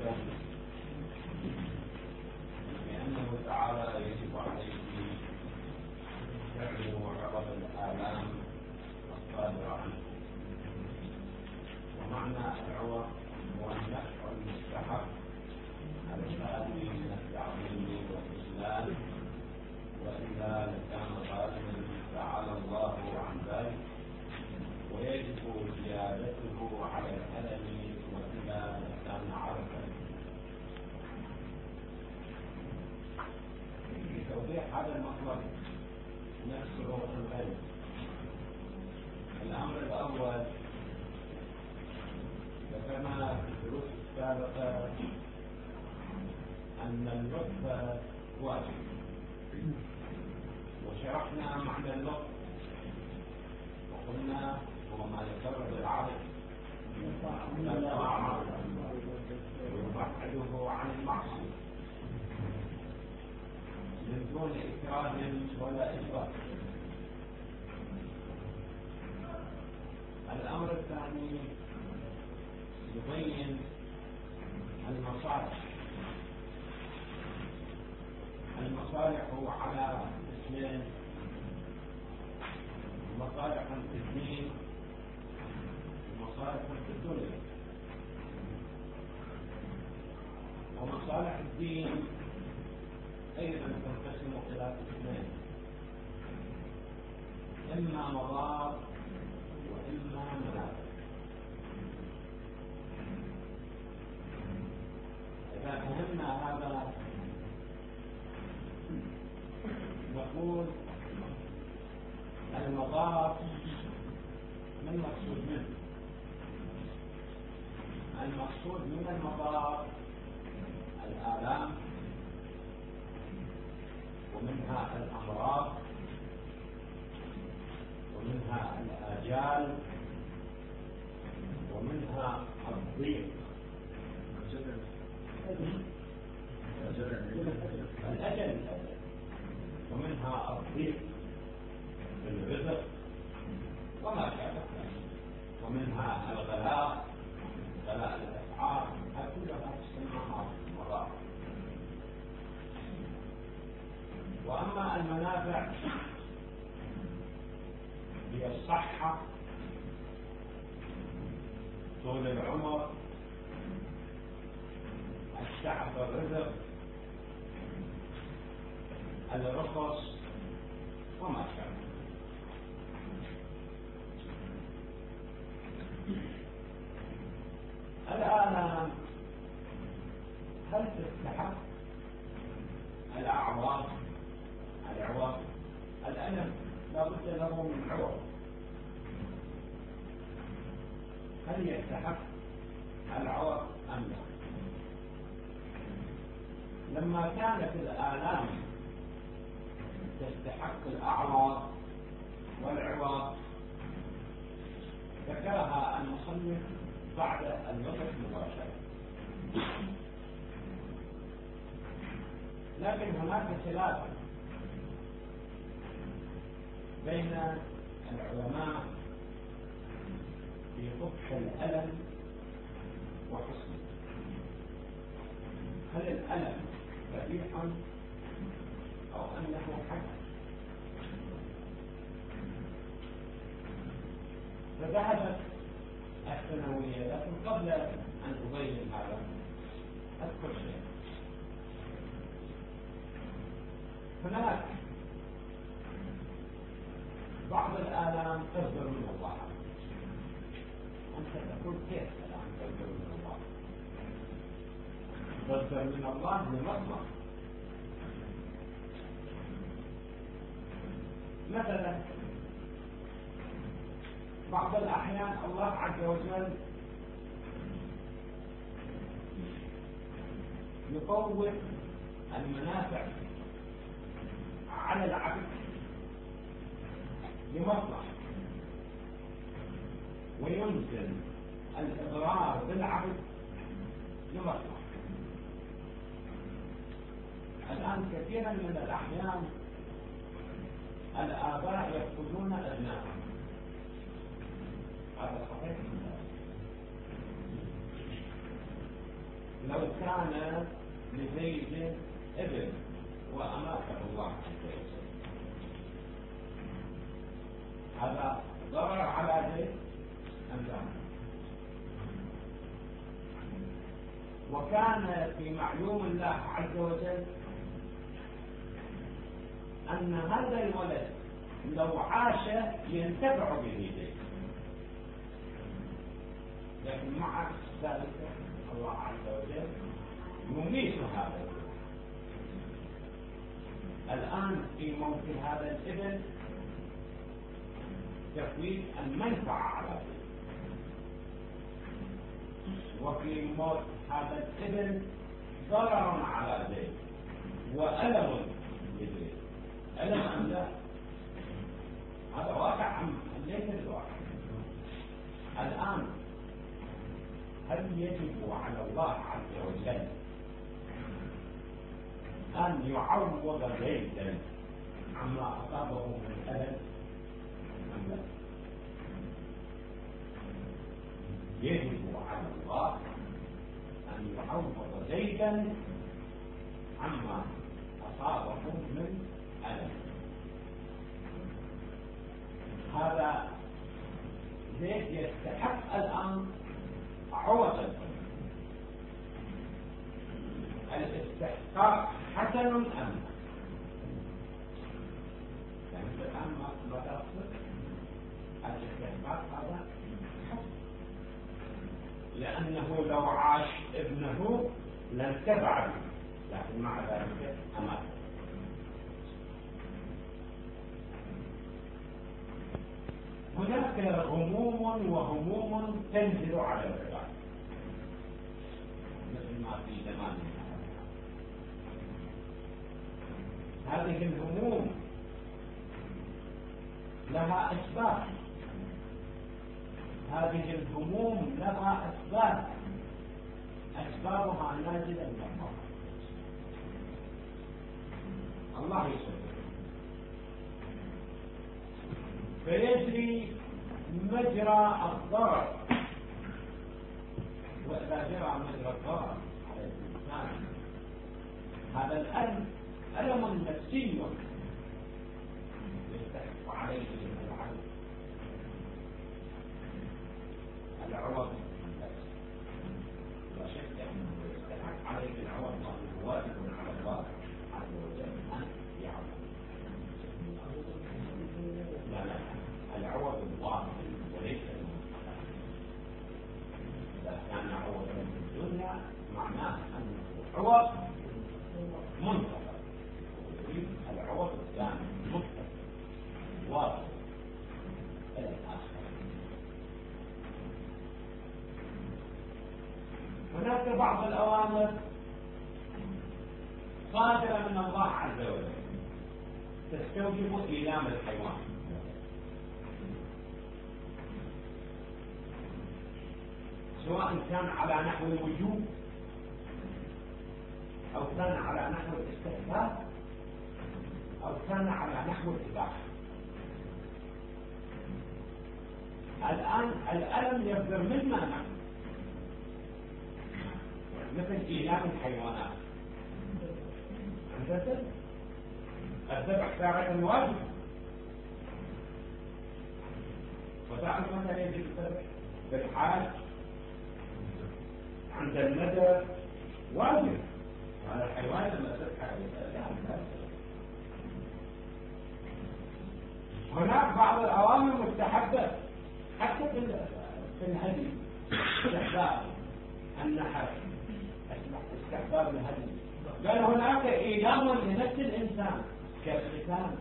لأنه تعالى يجب عليه فعل عقب الآلام الصادرة عنه. ومعنى العوض هو النفع المستحق الخالي من التعظيم والإجلال، وإلا لكان ظالما تعالى الله عن ذلك، ويجب زيادته على الألم، وإلا لكان عرفا. لتوضيح هذا المطلب نفسه الغيب. الأمر الأول ذكرنا في الدروس السابقة أن اللطف واجب، وشرحنا معنى اللطف وقلنا هو ما يسر بالعرض ويبعده عن المعصية من دون إكراه ولا إجبار. الأمر الثاني يبين المصالح. المصالح على اسمين: مصالح في الدين ومصالح في الدنيا. ومصالح الدين أيضا تنقسم إلى قسمين: إما مضار وإما منافع. إذا فهمنا هذا نقول المضار من المقصود منه. المقصود من المضار الآلام، ومنها الأمراض، ومنها الآجال، ومنها الضيق، الأجل، ومنها الضيق في الرزق وما شابه ذلك، ومنها الغلاء، غلاء الأسعار. كلها تسمى مضار. وأما المنافع هي الصحة، طول العمر، السعة في الرزق، الرخص وما شابه. الآن هل تستحق الأعراض العوض؟ الألم لا بد له من عوض. هل يستحق العوض أم لا؟ لما كانت الآلام تستحق الأعراض والعوض ذكرها المصنف بعد الوقت مباشرة. لكن هناك خلاف بين العلماء في قبح الألم وحسنه. هل الألم قبيح أو أنه حسن؟ فذهبت الثانوية. لكن قبل أن أبين هذا أذكر شيء. هناك بعض الآلام تصدر من الله. أنت تقول كيف الآن تصدر من الله؟ تصدر من الله لمصلحة. مثلا بعض الأحيان الله عز وجل يقوم المنافع على العبد لمصلحة، وينزل الإضرار بالعبد لمصلحة. الآن كثيرا من الأحيان الآباء يفقدون أبنائهم. هذا صحيح؟ لو كان لزيد ابن وأماته الله عز وجل، هذا ضرر على زيد أم لا؟ وكان في معلوم الله عز وجل أن هذا الولد لو عاش ينتفع به زيد، لكن مع ذلك الله عز وجل يميت هذا الولد. الآن في موت هذا الابن تفويت المنفعة على زيد، وفي موت هذا الابن ضرر على زيد وألم لزيد. ألم أم لا؟ هذا واقع أم ليس الواقع؟ الآن هل يجب على الله عز وجل أن يعوض زيدا عما أصابه من ألم أم لا؟ يجب على الله أن يعوض زيدا عما أصابه من ألم. هذا زيد يستحق الآن عوضا. الاستحقاق حسن أم يعني الآن ما تقصد الاستحقاق هذا حسن، لأنه لو عاش ابنه لانتفع به، لكن مع ذلك أمات. هناك هموم وهموم تنزل على العباد مثل ما في زماننا. هذه الهموم لها أسباب، هذه الهموم لها أسباب، أسبابها نازلة من الله. الله يسلمك. فيجري مجرى الضرر، وإذا جرى مجرى الضرر على الإنسان هذا الألم ألم نفسي يستحق عليه العوض النفسي، لا شك أنه يستحق عليه العوض، وهو واجب على الله عز وجل أن يعوض. لا العوض الواقع وليس المستحق. إذا كان عوضا في الدنيا معناه أنه عوض منتظر، العوض الثاني مستحق واضح إلى الآخر. هناك بعض الأوامر صادرة من الله عز وجل تستوجب إيلام الحيوان، سواء كان على نحو الوجوب أو كان على نحو الاستحباب أو كان على نحو الإباحة. الآن الألم يصدر منا نحن مثل إيلام الحيوانات، الذبح تارة واجب، وتعرف متى يجب الذبح؟ بالحاج عند الندر واجب على الحيوان لما تذبح. هناك بعض الأوامر مستحبة حتى في الهدي، استحباب النحر، استحباب الهدي. قال هناك إيلام لنفس الإنسان كالختان.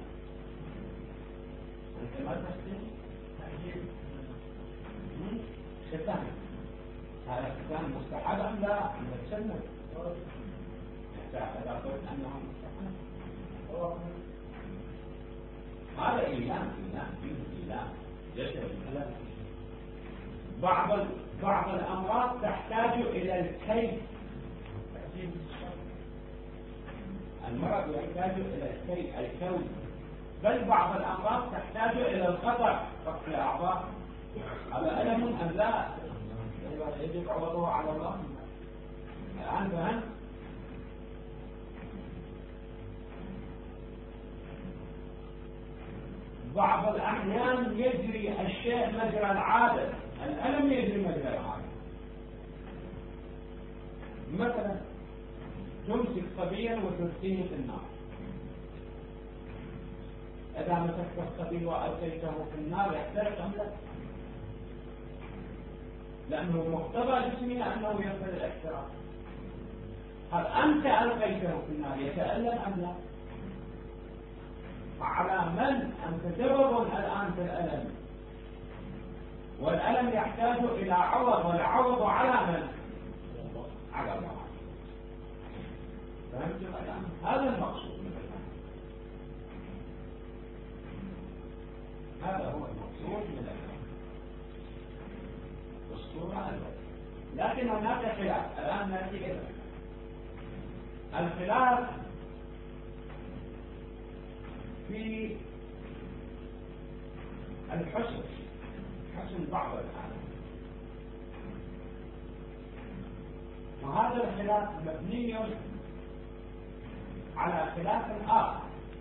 أنت ما تختن ختان، هذا ختان مستحب أم لا؟ عند السنة إذا قلت أنه مستحب هذا إيلام فيه إيلام يشعر الكلام. بعض الأمراض تحتاج إلى الكيف، المرض يحتاج إلى الكون، بل بعض الأمراض تحتاج إلى القطع قطع الأعضاء. هذا ألم أم لا؟ يجب عوضه على الله. الآن فهمت؟ بعض الأحيان يجري الشيء مجرى العادة، الألم يجري مجرى العادة. مثلا تمسك صبيا وتلقيه في النار، إذا مسكت الصبي وألقيته في النار يحترق أم لا؟ لأنه مقتضى جسمه أنه يصل الاحتراق. هل أنت ألقيته في النار يتألم أم لا؟ فعلى من أنت سبب الآن في الألم، والألم يحتاج إلى عوض، والعوض على من؟ على الله. فهمتم الآن؟ هذا المقصود من الآن، هذا هو المقصود من الآن بالصورة الأولى. لكن هناك خلاف. الآن نأتي إلى الخلاف في الحسن، حسن بعض الحالات، وهذا الخلاف مبني على خلاف آخر،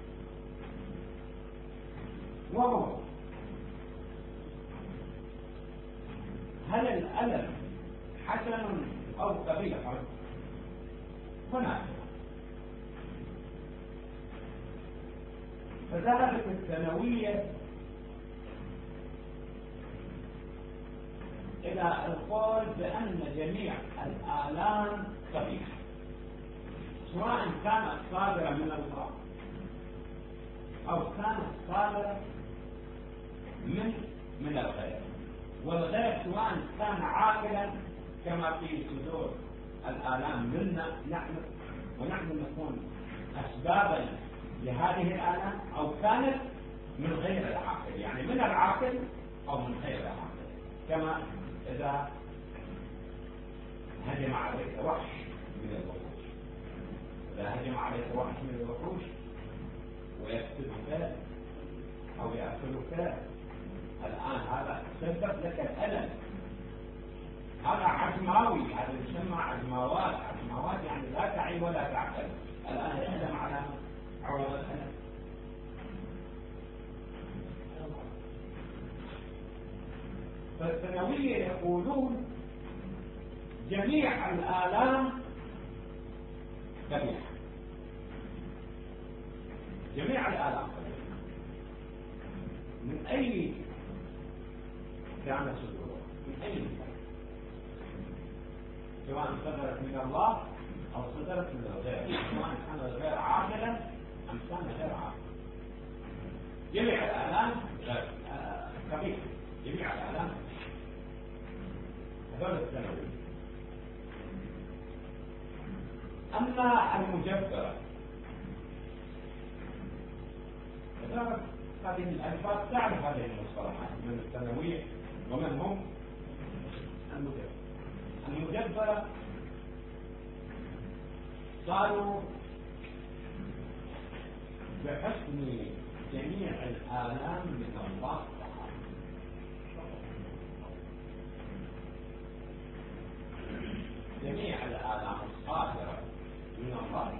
وهو هل الألم حسن أو قبيح؟ هناك. فذهبت الثانوية إلى القول بأن جميع الآلام قبيحة، سواء كانت صادرة من الله أو كانت صادرة من الغير، والغير سواء كان عاقلا كما في صدور الآلام منا نحن، ونحن نكون أسبابا لهذه الآلام، أو كانت من غير العاقل، يعني من العاقل أو من غير العاقل، كما إذا هجم عليك وحش من الوحوش، إذا هجم عليك وحش من الوحوش ويقتلك أو يأكلك، الآن هذا سبب لك الألم، هذا عجماوي، هذا يسمى عجماوات. عجماوات يعني لا تعي ولا تعقل، الآن يألم على عوض الألم. فالثانوية يقولون جميع الآلام قبيحة، جميع الآلام قبيحة من أي كانت صدورها، من أي مكان، سواء صدرت من الله أو صدرت من الغير، سواء كان الغير عاقلا أم كان غير عاقل، جميع الآلام قبيحة، جميع الآلام. هذول الثانوي. أما المجبرة هذه الألفاظ تعرف هذه المصطلحات من الثانوية، ومن هم المجبرة. المجبرة صاروا بحسن جميع الآلام من الله تعالى، جميع الآلام الصادرة من الله،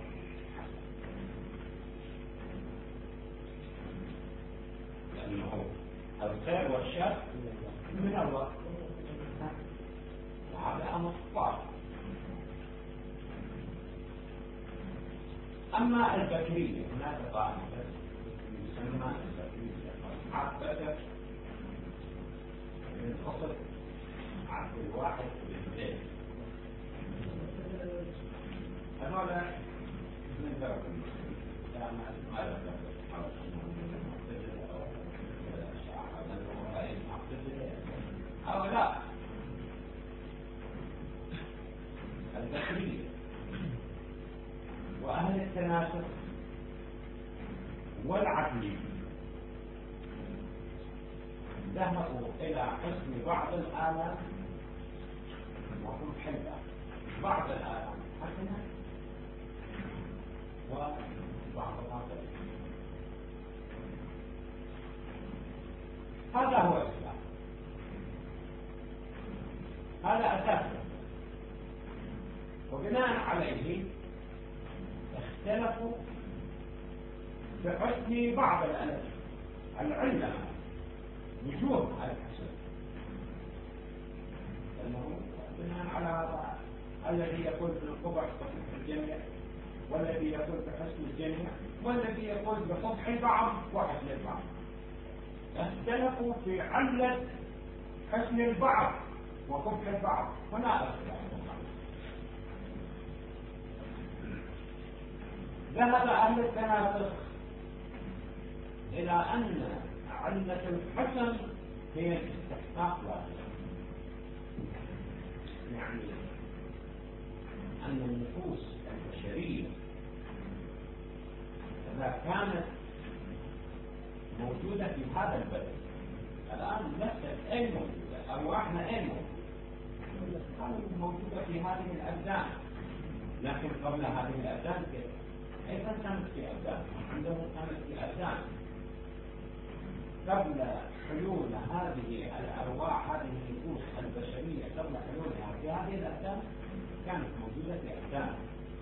لأنه الخير والشر من الله، وهذا أمر واضح. أما البكرية، هناك طائفة يسمى البكرية أصحاب بدر من أصل عبد الواحد بن زيد، هذول من درب المسلمين، لا ما هؤلاء البكرية وأهل التناسق والعقل ذهبوا إلى حسن بعض الآلام وهم حلة، بعض الآلام حسنة وبعض باطلة. هذا هو الإسلام، هذا أساسه. وبناء عليه اختلفوا في حسن بعض الألم العلة وجوه الحسن، أنه بناء على هذا الذي يقول بالقبح في الجميع، والذي يقول بحسن الجميع، والذي يقول بقبح البعض وحسن البعض. اختلفوا في علة حسن البعض وقبح البعض، هنا اختلاف. ذهب أهل التناسخ إلى أن علة الحسن هي الاستحقاق واحد، يعني أن النفوس البشرية إذا كانت موجودة في هذا البلد الآن نفسك أين موجودة؟ أرواحنا أين موجودة؟ موجودة في هذه الأبدان، لكن قبل هذه الأبدان أيضا كانت في أبدان، عندهم كانت في أبدان. قبل حلول هذه الأرواح، هذه النفوس البشرية قبل حلولها في هذه الأبدان كانت موجودة في أبدان.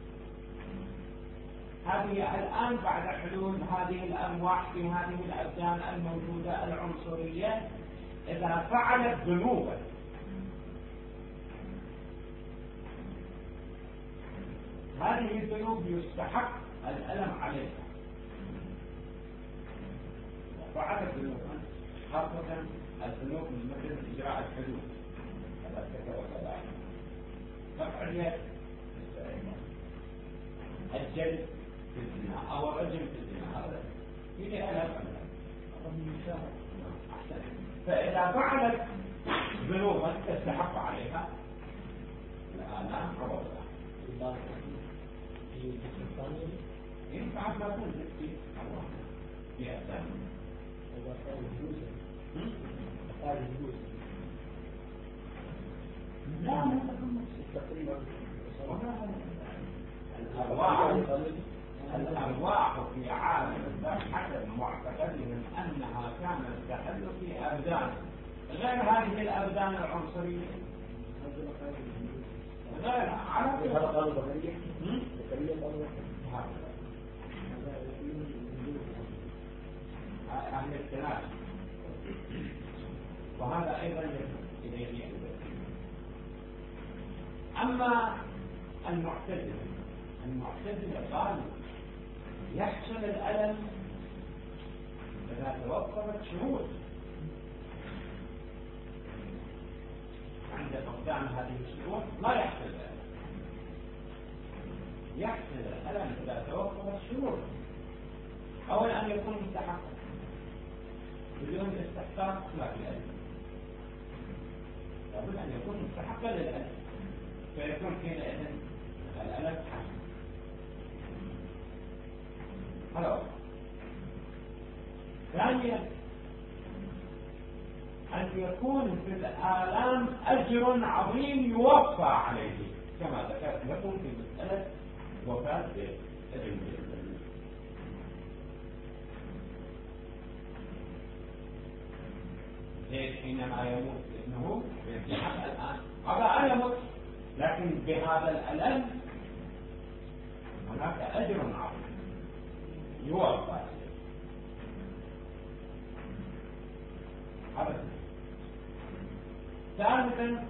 هذه الآن بعد حلول هذه الأرواح في هذه الأبدان الموجودة العنصرية، إذا فعلت ذنوبا هذه الذنوب يستحق الألم عليها. فعلت ذنوبا خاصة الذنوب مثل إجراء الحدود، قطع اليد، الجلد في الزنا أو الرجم في الزنا، هذا فيه ألم. فإذا فعلت ذنوبا تستحق عليها الآلام أو الآلام. ينفع ما تنزل في الله في أسام لا الأرواح في عالم حسب معتقدهم أنها كانت تحل في أبدان غير هذه الأبدان العنصرية، غير على هذا قالوا بغير أهل الثلاث، وهذا أيضا إليه. أما المعتزلة قالوا يحصل الألم إذا توفرت شروط. عند فقدان هذه الشروط لا يحصل الألم. يحصل الألم إذا توفرت شروط. أولا أن يكون مستحقا، بدون استحقاق لا في ألم. لابد أن يكون مستحقا للألم، فيكون حينئذ الألم حسن. هذا ثانيا أن يكون في الآلام أجر عظيم يوفى عليه، كما ذكرت لكم في مسألة وفاة ابن جبل. ليش حينما يموت ابنه يستحق الآن هذا أن يموت، لكن بهذا الألم هناك أجر عظيم يوفى. ثالثا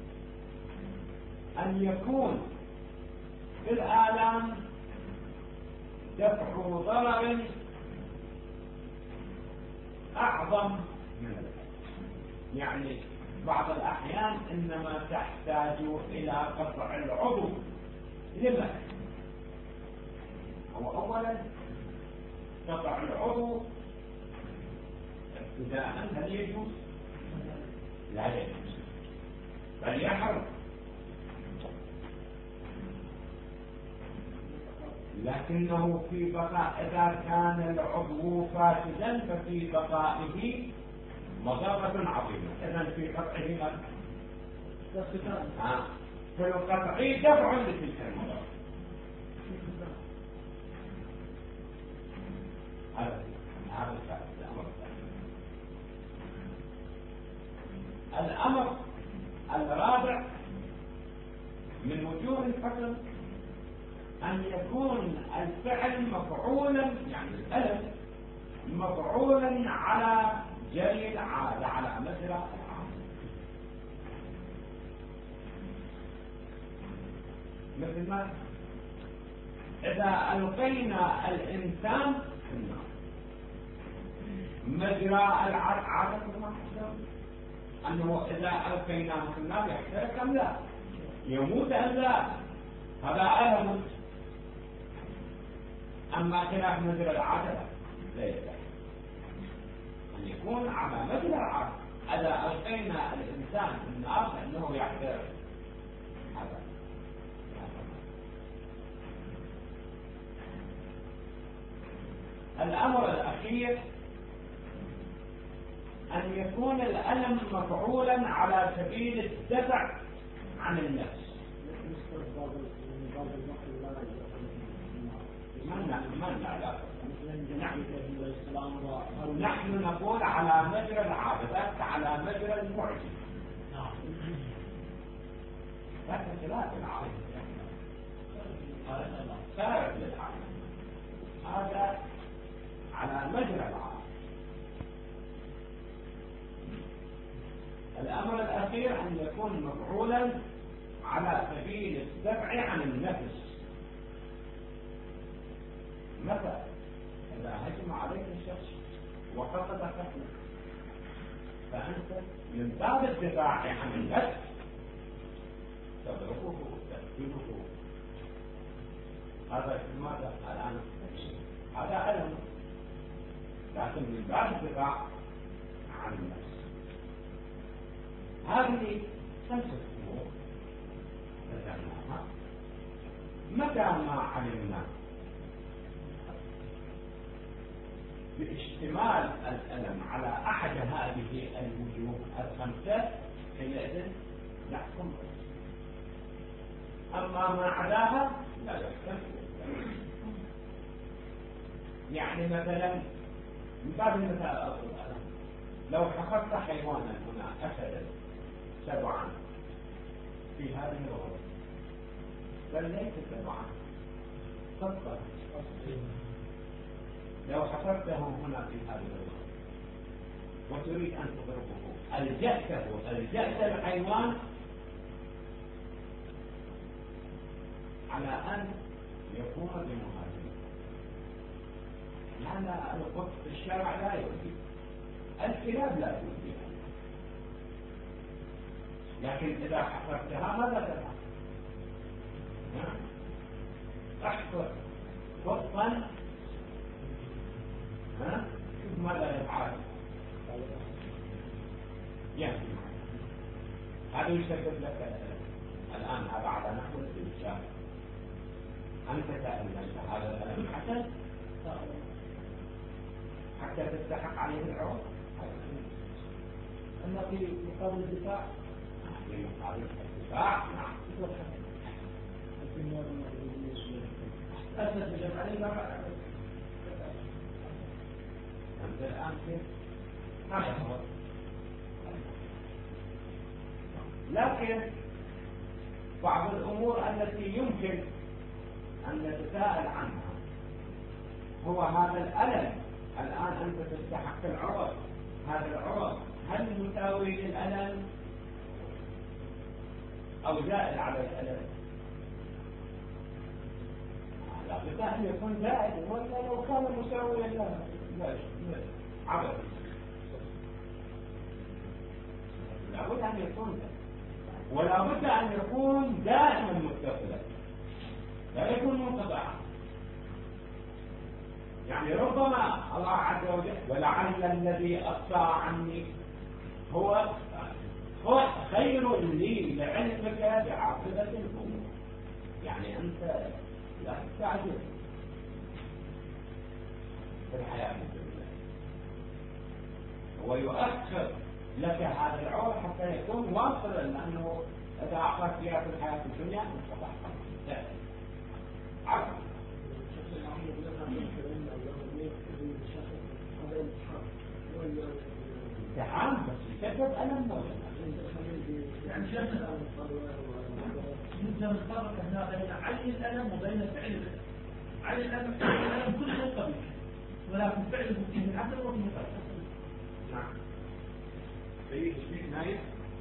أن يكون في الآلام دفع ضرر أعظم من الألم، يعني بعض الأحيان إنما تحتاج إلى قطع العضو. لما؟ هو أولا قطع العضو ابتداء هل يجوز؟ لا يجوز، بل يحرم. لكنه في بقاء، إذا كان العضو فاسدا ففي بقائه مضرة عظيمة. إذن في قطعه في القطع دفع لتلك المضرة. هذا الأمر الرابع من وجوه الحكم أن يكون الفعل مفعولا، يعني الألم مفعولا على جري العادة، على مجرى العادة، مثل ما إذا ألقينا الإنسان في النار مجرى العادة ما حصل أنه إذا ألقيناه في النار يحترق أم لا، يموت أم لا، هذا ألم. أما خلاف مجرى العادة لا يصح أن يكون على مجرى العادة. إذا ألقينا الإنسان في النار فإنه يحترق. هذا الأمر الأخير أن يكون الألم مفعولا على سبيل الدفع عن النفس. نحن نقول على مجرى العادة، على مجرى المعجز، لكن خلاف العادة خارج للعادة، هذا على مجرى العادة. الأمر الأخير أن يكون مفعولا على سبيل الدفع عن النفس. مثلا إذا هجم عليك الشخص وقصد قتلك فأنت من باب الدفاع عن النفس تضربه تقتله. هذا ماذا الآن؟ هذا ألم، لكن من باب الدفاع عن النفس. هذه 5 أمور ذكرناها. متى ما علمنا باشتمال الألم على أحد هذه الوجوه 5 حينئذ نحكم. أما ما عداها لا يحكم. يعني مثلا من باب المثال أقول أنا لو حفظت حيوانا هنا أسدا سبعا في هذه الغرفة بل ليس سبعا فقط، لو حفظته هنا في هذه الغرفة وتريد أن تضربه ألجأت الحيوان على أن يقوم بمهاجمة. هذا القط في الشارع لا يؤذي، الكلاب لا تؤذي، لكن إذا حفظتها ماذا تفعل؟ احفظ قطا شوف ماذا يفعل. يعني هذا يسبب لك الآن هذا على نحو الإنسان. أنت تأملت هذا الألم حتى تستحق عليه العوض. أما في مقابل الدفاع، في مقابل الدفاع نعم أسد بجمع عليه ما أنت الآن كيف هذا هو. لكن بعض الأمور التي يمكن أن نتساءل عنها هو هذا الألم. الآن أنت تستحق العوض، هذا العوض هل مساوي للألم أو زائد على الألم؟ لا بد أن يكون زائد، ولا لو كان مساويا لا عبث. لا بد أن يكون زائد، ولا بد أن يكون دائما متصلا لا يكون منقطعا. يعني ربما الله عز وجل ولعل الذي أقصى عني هو خير لي لعلمك بعاقبة الأمور. يعني أنت لا تستعجل في الحياة الدنيا، ويؤخر لك هذا العور حتى يكون واصلا، لأنه إذا أخذت فيها في الحياة الدنيا انقطع عقل. امتحان بس يسبب ألم يعني شخص كنا نفرق هنا بين عين الألم وبين فعل الألم. عين الألم كل شيء قبيح، ولكن فعله فيه العدل وفيه الألم. نعم. في تشبيه نايف.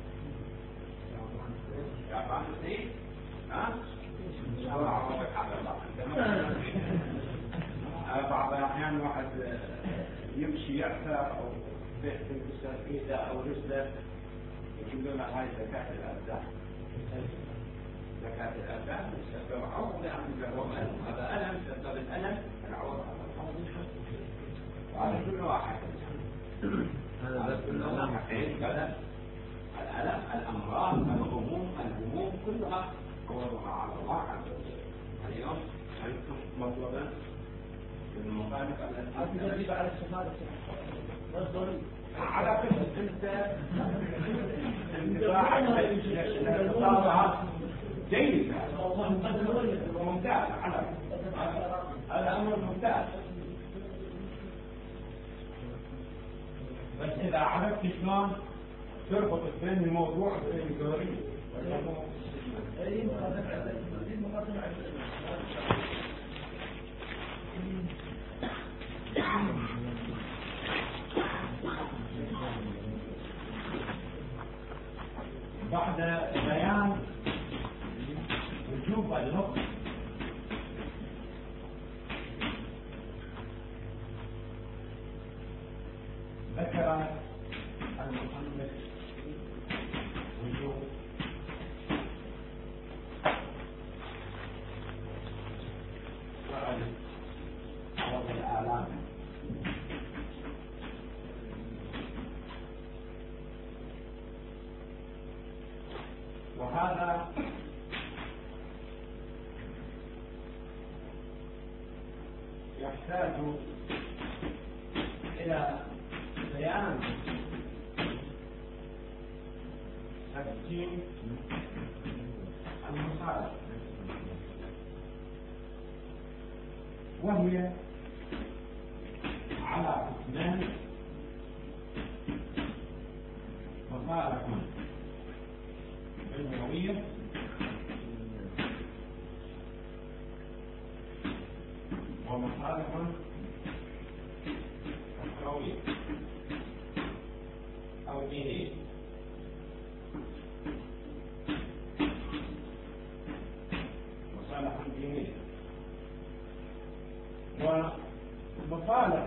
يا فاهم الشيء؟ ها؟ إن شاء الله عوضك على الله. بعض الأحيان واحد يمشي يعثر أو تنكسر إيده أو رجله، يقول له هاي زكاة الأبدان. زكاة الأبدان تسبب عوض لأن هو ألم، هذا ألم سبب الألم العوض على العوض. وهذا كل واحد. هذا كل واحد. الألم، الأمراض، الهموم كلها عوضها على الله عز وجل. اليوم عندكم مطلبا من المخالف الذي على الشهادة والضروري على كل انت انتباعك للخطابة جيد وممتاز. هذا أمر ممتاز، بس إذا عرفت شلون تربط بين الموضوع وبين الدوري بعد بيان وجوب اللطف ذكر المصنف وجوب فعل عوض الآلام. وهذا يحتاج إلى بيان تقسيم المصالح، وهي على قسمان: مصالح علمية ومصالح أخروية أو دينية. مصالح دينية ومصالح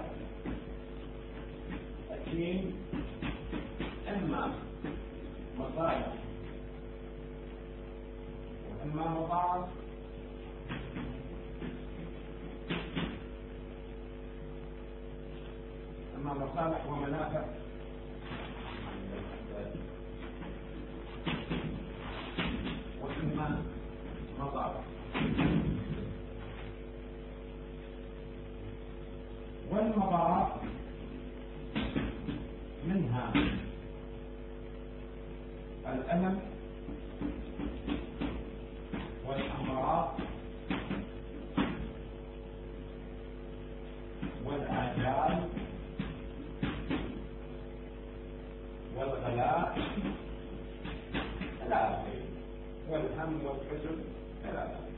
الدين، إما مصالح وإما مصالح أما مصالح ومنافع. وإما مضار. والمضار منها الألم والأمراض والآجال والغلاء إلى آخره، والهم والحزن إلى آخره.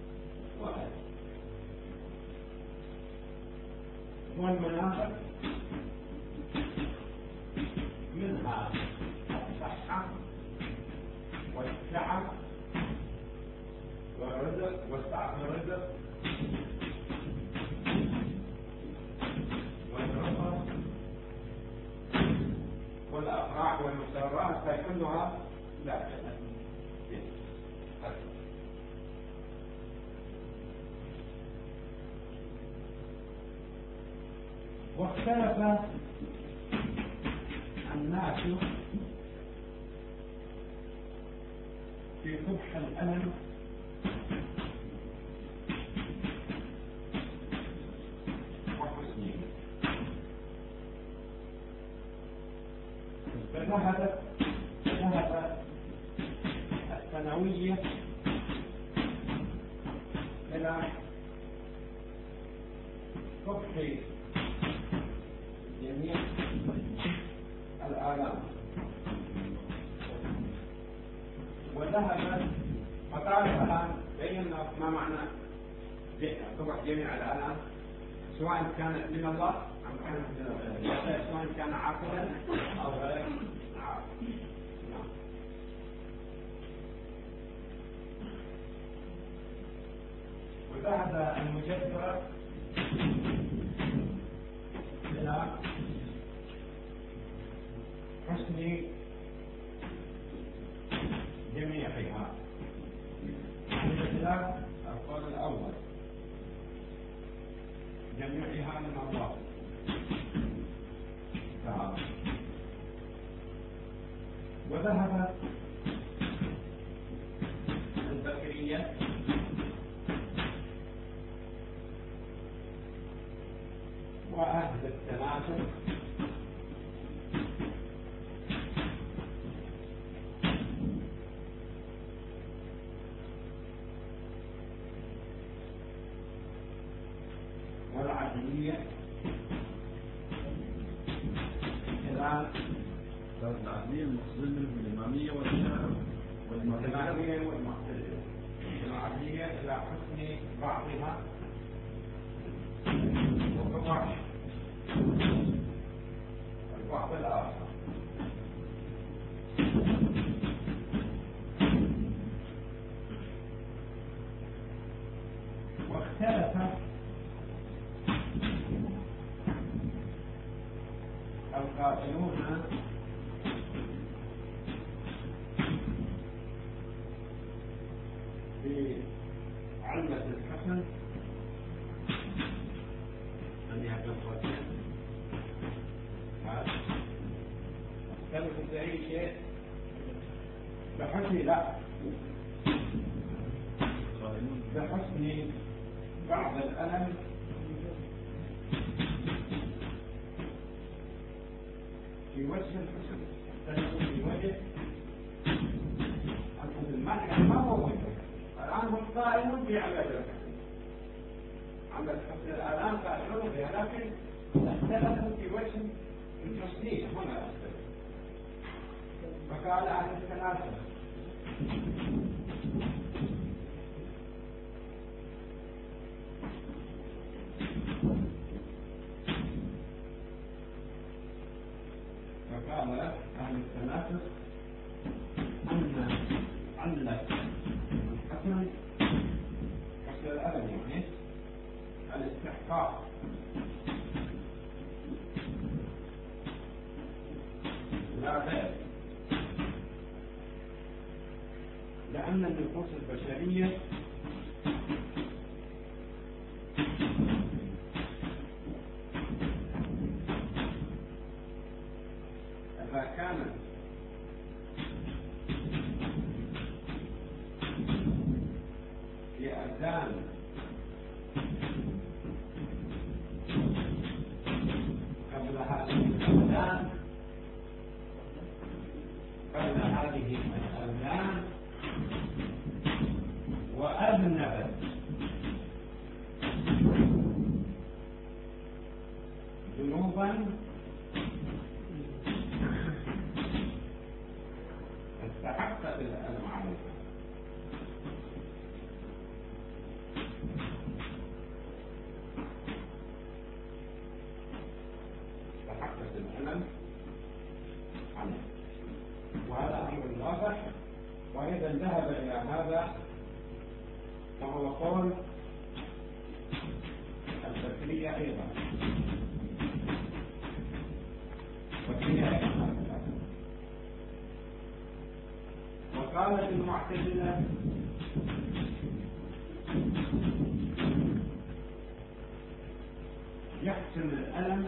والمنافع منها الصحة والسعة والرزق والسعة والرزق والرفق والأفراح والمسرات، فكلها لا واختلف الناس في قبح الألم وحسنه، فذهب الثانوية إلى قبح جميع الآلام، وذهب فقال الآن بينا ما معنى طبع جميع الآلام سواء كانت من الله أم كانت من الغير، سواء كان عاقلا أو غير عاقل. وذهب المجدرة إلى حسن جميعها بخلاف القول الأول جميعها من الله تعالى. وذهب البكرية وأهل التناسل والعدلية إلى العدلية المقصود منهم الإمامية والإمامية والمعتزلة. العدلية إلى حسن بعضها وقبح البعض الآخر. واختلف القائلون بعلة الحسن أن يكون وجها اختلف في أي شيء بحسن لا بحسن بعض الألم في وجه الحسن تجد في وجه الحسن ما هو وجه. الآن هم قائلون بعلة الحسن، علة الحسن الآن قائلون بها، لكن اختلفوا في وجه الحسنية هنا اختلفوا. فقال عن التناسل فقال أهل التناسل أن علة الحسن حسن الألم يعني الاستحقاق لا غير، لأن النفوس البشرية إذا كانت في أذان قبل هذه الأذان وأذنبت ذنوبا استحقت الألم عليها، استحقت الألم عليها، وهذا أمر واضح. وإذا ذهب إلى هذا فهو قول البكرية أيضا وقالت المعتزلة يحسن الألم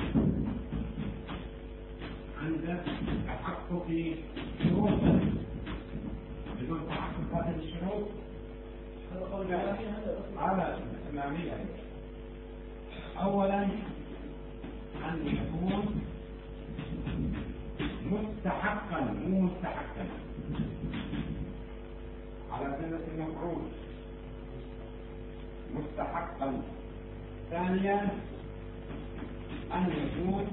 عند تحقق شروطه، بدون تحقق هذه الشروط على الإمامية. أولا أن يكون مستحقا مو مستحقا على سنة المفعول مستحقا. ثانيا أن يكون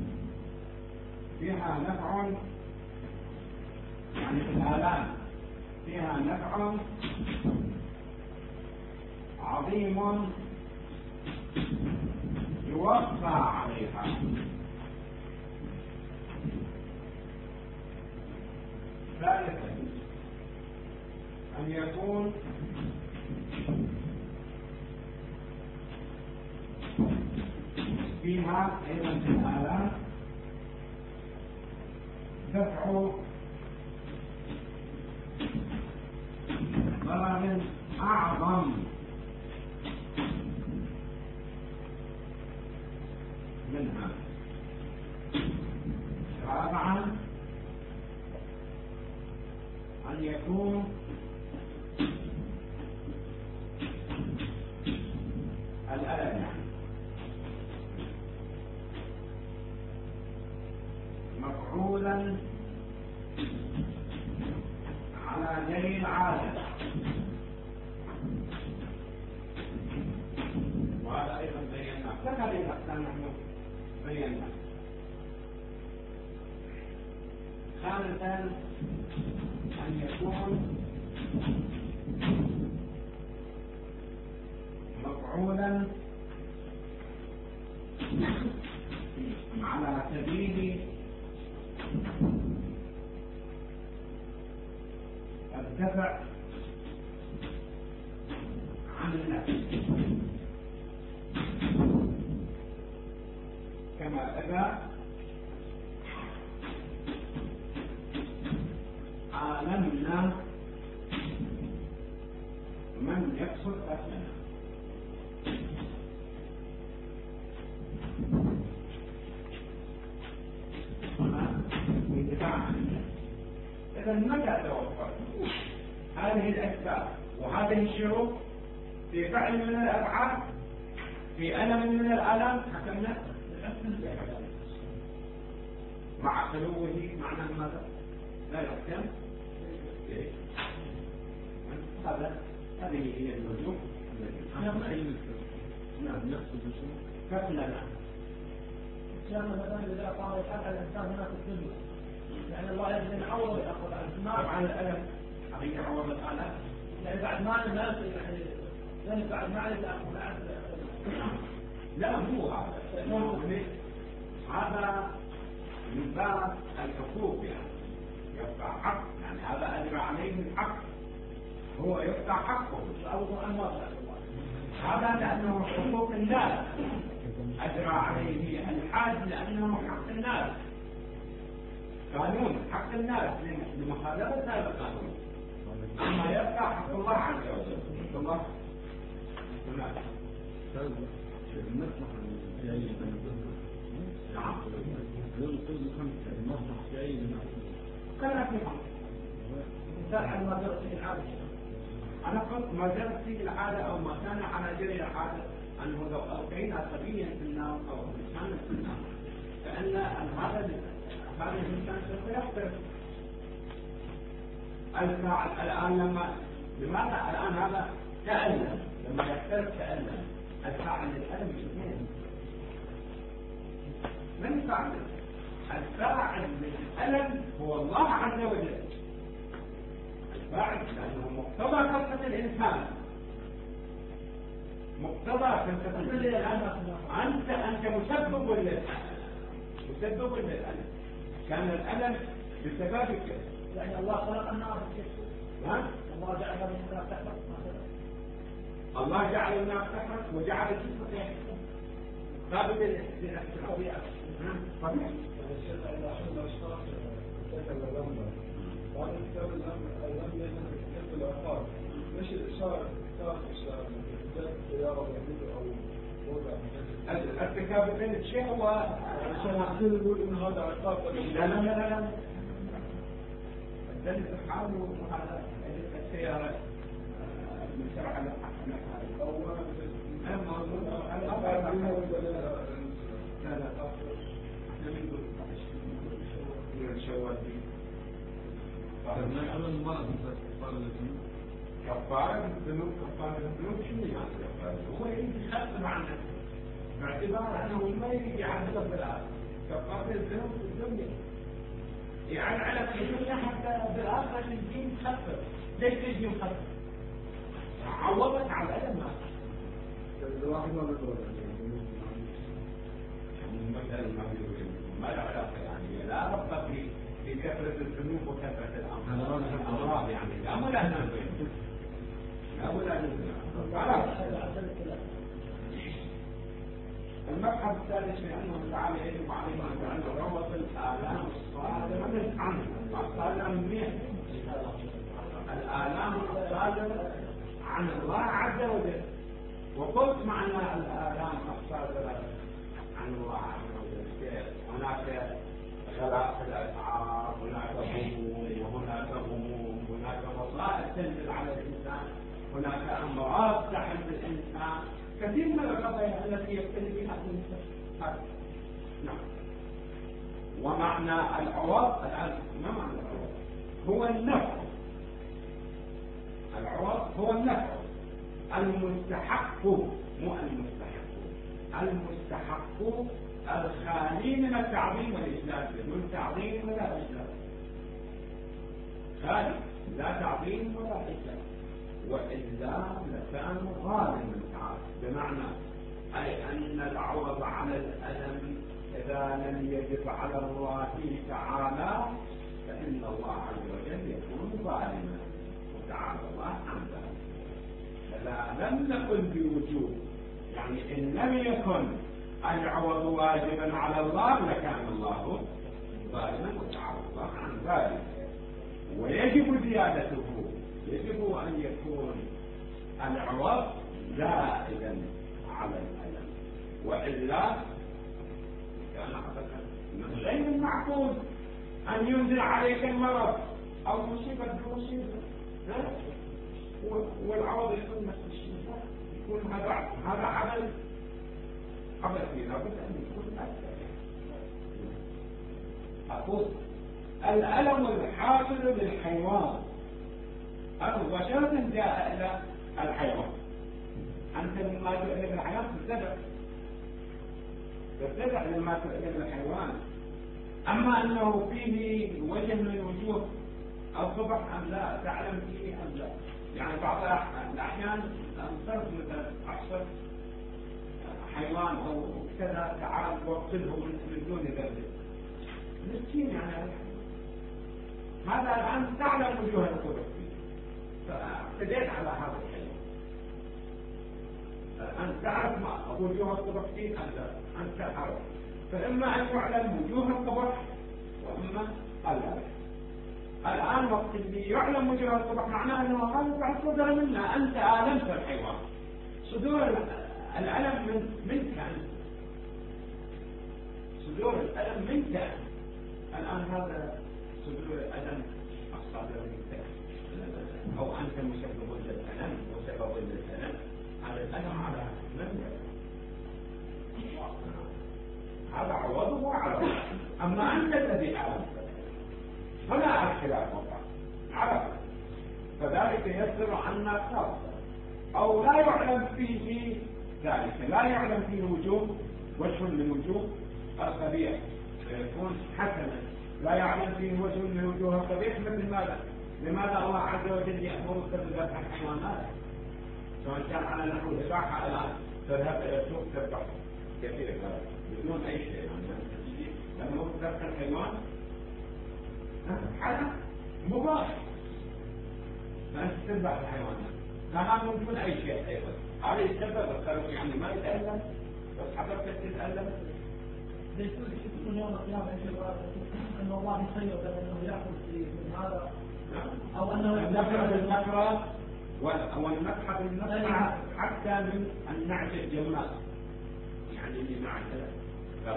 فيها نفع يعني الآلام فيها نفع عظيم يوفى عليها. ثالثا أن يكون فيها أيضا في الآلام دفع ضرر أعظم منها. رابعا أن يكون الألم مفعولا على جري العادة، وهذا أيضا بينا فهذه الأقسام نحن بينا. خامسا أن يكون مفعولا على سبيل الدفع عن النفس، كما إذا عالمنا من يقصد قتلنا. إذا متى توفر هذه الأسباب وهذه الشروط في فعل من الأفعال، في ألم من الآلام، حكمنا مع خلوه معناه ماذا؟ لا يحكم. هذه هي الوجوه التي نقصد شنو؟ فعلنا كان مثلا إذا قال يفعل الإنسان هنا في الدنيا، يعني الله يجب أن يعوض يأخذ عن النار عن الألم، حقيقة يعوض الآلام، يعني بعد ما الناس يعني بعد ما يأخذ عن لا مو هذا، هذا من باب الحقوق، يعني يبقى حق، يعني هذا أجرى عليه الحق، هو يبقى حقه يعوض عن الله. هذا لأنه حقوق الناس، أجرى عليه الحاج لأنه حق الناس، قانون حق الناس لمخالفة هذا القانون. أما يبقى حق الله عز وجل، حق الله هناك. المصلحة الجاية نعم. دول كل خمسة المصلحة الجاية كان في حق. مثال ما جرت في العادة. أنا قلت ما جرت فيه العادة أو ما كان على جري العادة أنه لو ألقينا صبيا في النار أو إنسانا في النار فإن هذا الإنسان سوف يختلف. الفاعل الآن لماذا الآن هذا تألم؟ لما يختلف تألم، الفاعل للألم اثنين. من فعل؟ الفاعل للألم هو الله عز وجل. الفاعل لأنه مقتضى خلقة الإنسان، مقتضى خلقة الإنسان. أنت مسبب للألم، كان الألم بسببك. يعني الله خلق النار الله جعل النار تحرق. الله جعل النار تحرق وجعل الجسم يحرق. ثابت الطبيعة. طبيعي. الشيخ إذا حل الأشخاص تكلم لما بعد كتاب اللم يجب كتاب العقار، مش الإشارة كتاب إشارة سيارة وعميد أو وضع ارتكاب بين الشيء هو عشان عشان يقول إن هذا عقاب. لا الدليل الحال وهذا السيارة من شرع أو كفارة الذنوب شنو يعني كفارة؟ هو يجي يخفف عنه باعتبار أنه ما يجي يعذب بالآخر. كفارة الذنوب في الدنيا يعني على الدنيا حتى بالآخر الدين تخفف. ليش تجي وخلف؟ عوضت على الألم الواحد ما بيقول مثلا ما له علاقة يعني لا ربط في كثرة الذنوب وكثرة الأمراض يعني لا ولا ننزل لا ولا ننزل المبحث الثالث في أنه تعالى يجب عليه أن تعلم عوض الآلام الصادرة عنه الآلام منه الآلام الصادرة عن الله عز وجل وقلت معنى الآلام الصادرة عن الله عز وجل هناك خلاق الأسعار هناك هموم وهناك هموم هناك مصائب تنزل على الإنسان هناك أمراض تحمل الإنسان كثير من القضايا التي يبتلي بها الإنسان نعم ومعنى العوض الآن ما معنى العوض هو النفع العوض هو النفع المستحق مو المستحق الخالي من التعظيم والإجلال بدون تعظيم ولا إجلال خالي لا تعظيم ولا إجلال وإلا لكان ظالما تعالى بمعنى أي أن العوض على الألم إذا لم يجب على الله تعالى فإن الله عز وجل يكون ظالما وتعالى الله عن ذلك فلا لم نقل بوجوب يعني إن لم يكن العوض واجبا على الله لكان الله ظالما وتعالى الله عن ذلك ويجب زيادته يجب أن يكون العوض زائدا على الألم وإلا كان من غير المعقول أن ينزل عليك المرض أو مصيبة بمصيبة والعوض يكون نفس الشيء يكون هذا عمل فيه لابد أن يكون أكثر أقول الألم الحاصل للحيوان مباشرة جاء إلى الحيوان أنت لما تؤلم الحيوان تبتدع لما تؤلم الحيوان أما أنه فيه وجه من وجوه الصبح أم لا تعلم فيه أم لا يعني بعض الأحيان أنصرف مثلا أحصر حيوان أو كذا تعال وقتله من دون ذلك مسكين يعني هذا الآن تعلم وجوه الصبح فاعتديت على هذا الحيوان أن تعرف ما وجوه الصبح فيه أن تعرف فإما أن يعلم وجوه الصبح وإما ألا الآن وقت اللي يعلم وجوه الصبح معناه أنه هذا بعد صدر منا أنت آلمت الحيوان صدور الألم منك أنت صدور الألم منك الآن هذا صدور الألم الصادر منك أو أنت مسبب للألم وسبب للألم هذا الألم على من هذا عوضه وعوضه أما أنت الذي أعلمت فلا اختلاف عرف فذلك يصدر عنا خاصة أو لا يعلم فيه ذلك لا يعلم فيه وجه من وجوه القبيح فيكون حسنا لا يعلم فيه وجه من وجوه القبيح مثل ماذا لماذا الله عز وجل يأمرك بذبح الحيوانات سواء كان على نحو الإباحة الآن تذهب إلى السوق تذبح كثير بدون أي شيء لما هو ذبح الحيوان هذا مباح فأنت تذبح الحيوانات هذا من دون أي شيء أيضا هذا يسبب يعني ما يتألم بس حضرتك تتألم يقول يوم القيامة أن الله يخير أنه يأخذ من هذا أو أنه يدخل بالنكرة والمسحة بالنكرة حتى من النعش الجمال يعني اللي نعش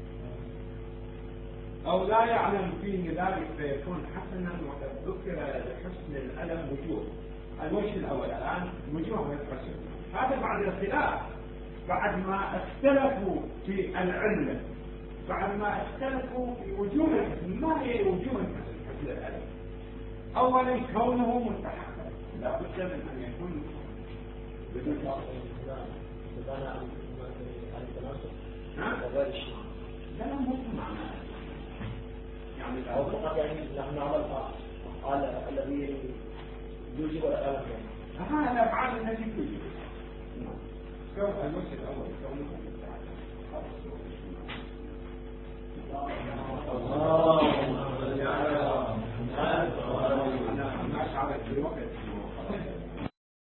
أو لا يعلم فيه ذلك فيكون حسنا وقد ذكر لحسن الألم وجوه الوجه الأول الآن وجوه الحسن هذا بعد الخلاف بعد ما اختلفوا في العلة بعد ما اختلفوا في وجوه الحسن ما هي وجوه الحسن حسن الألم أولا كونه مستحقا لا بد من أن يكون بدون لا مو معنى يعني أو فقط يعني نحن نعمل قال الذي يوجب ولا ألم هذا الأفعال التي توجب. كم المشي الأول كونه